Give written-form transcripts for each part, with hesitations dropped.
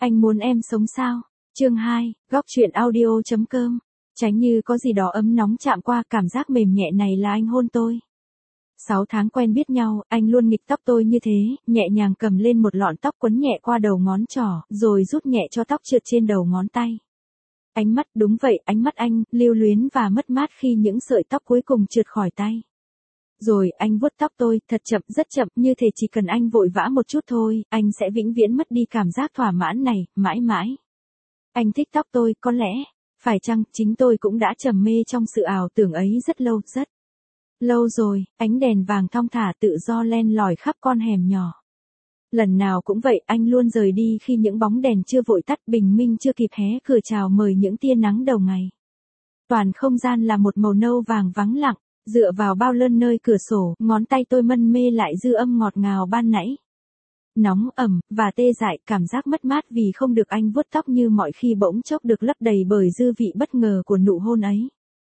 Anh muốn em sống sao? Chương 2, góc truyện audio.com. Tránh như có gì đó ấm nóng chạm qua, cảm giác mềm nhẹ này là anh hôn tôi. 6 tháng quen biết nhau, anh luôn nghịch tóc tôi như thế, nhẹ nhàng cầm lên một lọn tóc quấn nhẹ qua đầu ngón trỏ, rồi rút nhẹ cho tóc trượt trên đầu ngón tay. Ánh mắt, đúng vậy, ánh mắt anh, lưu luyến và mất mát khi những sợi tóc cuối cùng trượt khỏi tay. Rồi, anh vuốt tóc tôi, thật chậm, rất chậm, như thể chỉ cần anh vội vã một chút thôi, anh sẽ vĩnh viễn mất đi cảm giác thỏa mãn này, mãi mãi. Anh thích tóc tôi, có lẽ, phải chăng, chính tôi cũng đã trầm mê trong sự ảo tưởng ấy rất lâu, rất lâu rồi, ánh đèn vàng thong thả tự do len lỏi khắp con hẻm nhỏ. Lần nào cũng vậy, anh luôn rời đi khi những bóng đèn chưa vội tắt, bình minh chưa kịp hé cửa chào mời những tia nắng đầu ngày. Toàn không gian là một màu nâu vàng vắng lặng, dựa vào bao lơn nơi cửa sổ, ngón tay tôi mân mê lại dư âm ngọt ngào ban nãy. Nóng ẩm, và tê dại, cảm giác mất mát vì không được anh vuốt tóc như mọi khi bỗng chốc được lấp đầy bởi dư vị bất ngờ của nụ hôn ấy.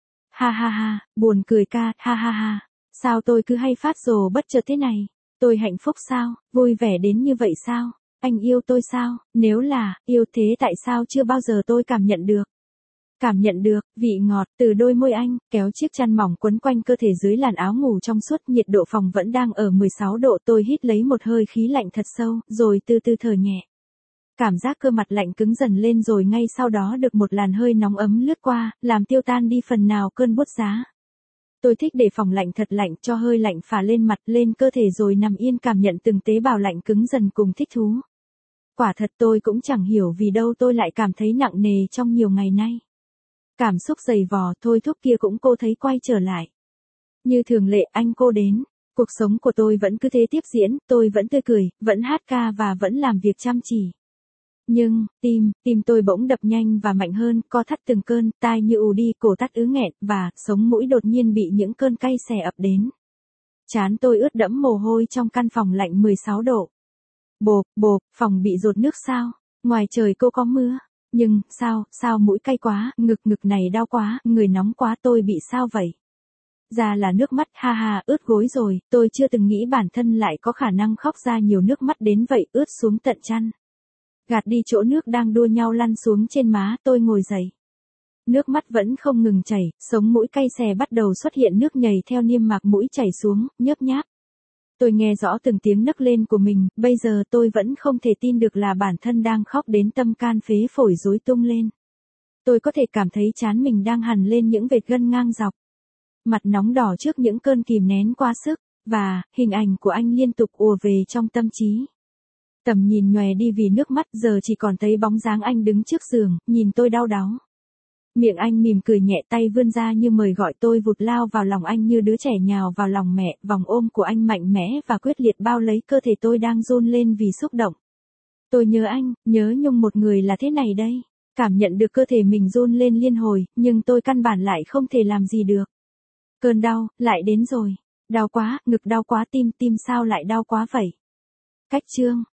Ha ha ha, buồn cười ca, ha ha ha. Sao tôi cứ hay phát rồ bất chợt thế này? Tôi hạnh phúc sao? Vui vẻ đến như vậy sao? Anh yêu tôi sao? Nếu là, yêu thế tại sao chưa bao giờ tôi cảm nhận được? Cảm nhận được, vị ngọt, từ đôi môi anh, kéo chiếc chăn mỏng quấn quanh cơ thể dưới làn áo ngủ trong suốt, nhiệt độ phòng vẫn đang ở 16 độ, tôi hít lấy một hơi khí lạnh thật sâu, rồi từ từ thở nhẹ. Cảm giác cơ mặt lạnh cứng dần lên rồi ngay sau đó được một làn hơi nóng ấm lướt qua, làm tiêu tan đi phần nào cơn buốt giá. Tôi thích để phòng lạnh thật lạnh, cho hơi lạnh phả lên mặt, lên cơ thể rồi nằm yên cảm nhận từng tế bào lạnh cứng dần cùng thích thú. Quả thật tôi cũng chẳng hiểu vì đâu tôi lại cảm thấy nặng nề trong nhiều ngày nay. Cảm xúc dày vò, thôi thúc kia cũng cô thấy quay trở lại. Như thường lệ, anh cô đến. Cuộc sống của tôi vẫn cứ thế tiếp diễn, tôi vẫn tươi cười, vẫn hát ca và vẫn làm việc chăm chỉ. Nhưng, tim tôi bỗng đập nhanh và mạnh hơn, co thắt từng cơn, tai như ù đi, cổ tắc ứ nghẹn, và sống mũi đột nhiên bị những cơn cay xè ập đến. Trán tôi ướt đẫm mồ hôi trong căn phòng lạnh 16 độ. Bộp, phòng bị dột nước sao? Ngoài trời cô có mưa. Nhưng, sao mũi cay quá, ngực này đau quá, người nóng quá, tôi bị sao vậy? Ra là nước mắt, ha ha, ướt gối rồi, tôi chưa từng nghĩ bản thân lại có khả năng khóc ra nhiều nước mắt đến vậy, ướt xuống tận chăn. Gạt đi chỗ nước đang đua nhau lăn xuống trên má, tôi ngồi dậy. Nước mắt vẫn không ngừng chảy, sống mũi cay xè bắt đầu xuất hiện nước nhầy theo niêm mạc mũi chảy xuống, nhớp nháp. Tôi nghe rõ từng tiếng nấc lên của mình, bây giờ tôi vẫn không thể tin được là bản thân đang khóc đến tâm can phế phổi rối tung lên. Tôi có thể cảm thấy trán mình đang hằn lên những vệt gân ngang dọc. Mặt nóng đỏ trước những cơn kìm nén quá sức, và hình ảnh của anh liên tục ùa về trong tâm trí. Tầm nhìn nhòe đi vì nước mắt, giờ chỉ còn thấy bóng dáng anh đứng trước giường, nhìn tôi đau đáu. Miệng anh mỉm cười nhẹ, tay vươn ra như mời gọi tôi, vụt lao vào lòng anh như đứa trẻ nhào vào lòng mẹ, vòng ôm của anh mạnh mẽ và quyết liệt bao lấy cơ thể tôi đang run lên vì xúc động. Tôi nhớ anh, nhớ nhung một người là thế này đây. Cảm nhận được cơ thể mình run lên liên hồi, nhưng tôi căn bản lại không thể làm gì được. Cơn đau, lại đến rồi. Đau quá, ngực đau quá, tim sao lại đau quá vậy? Cách chương.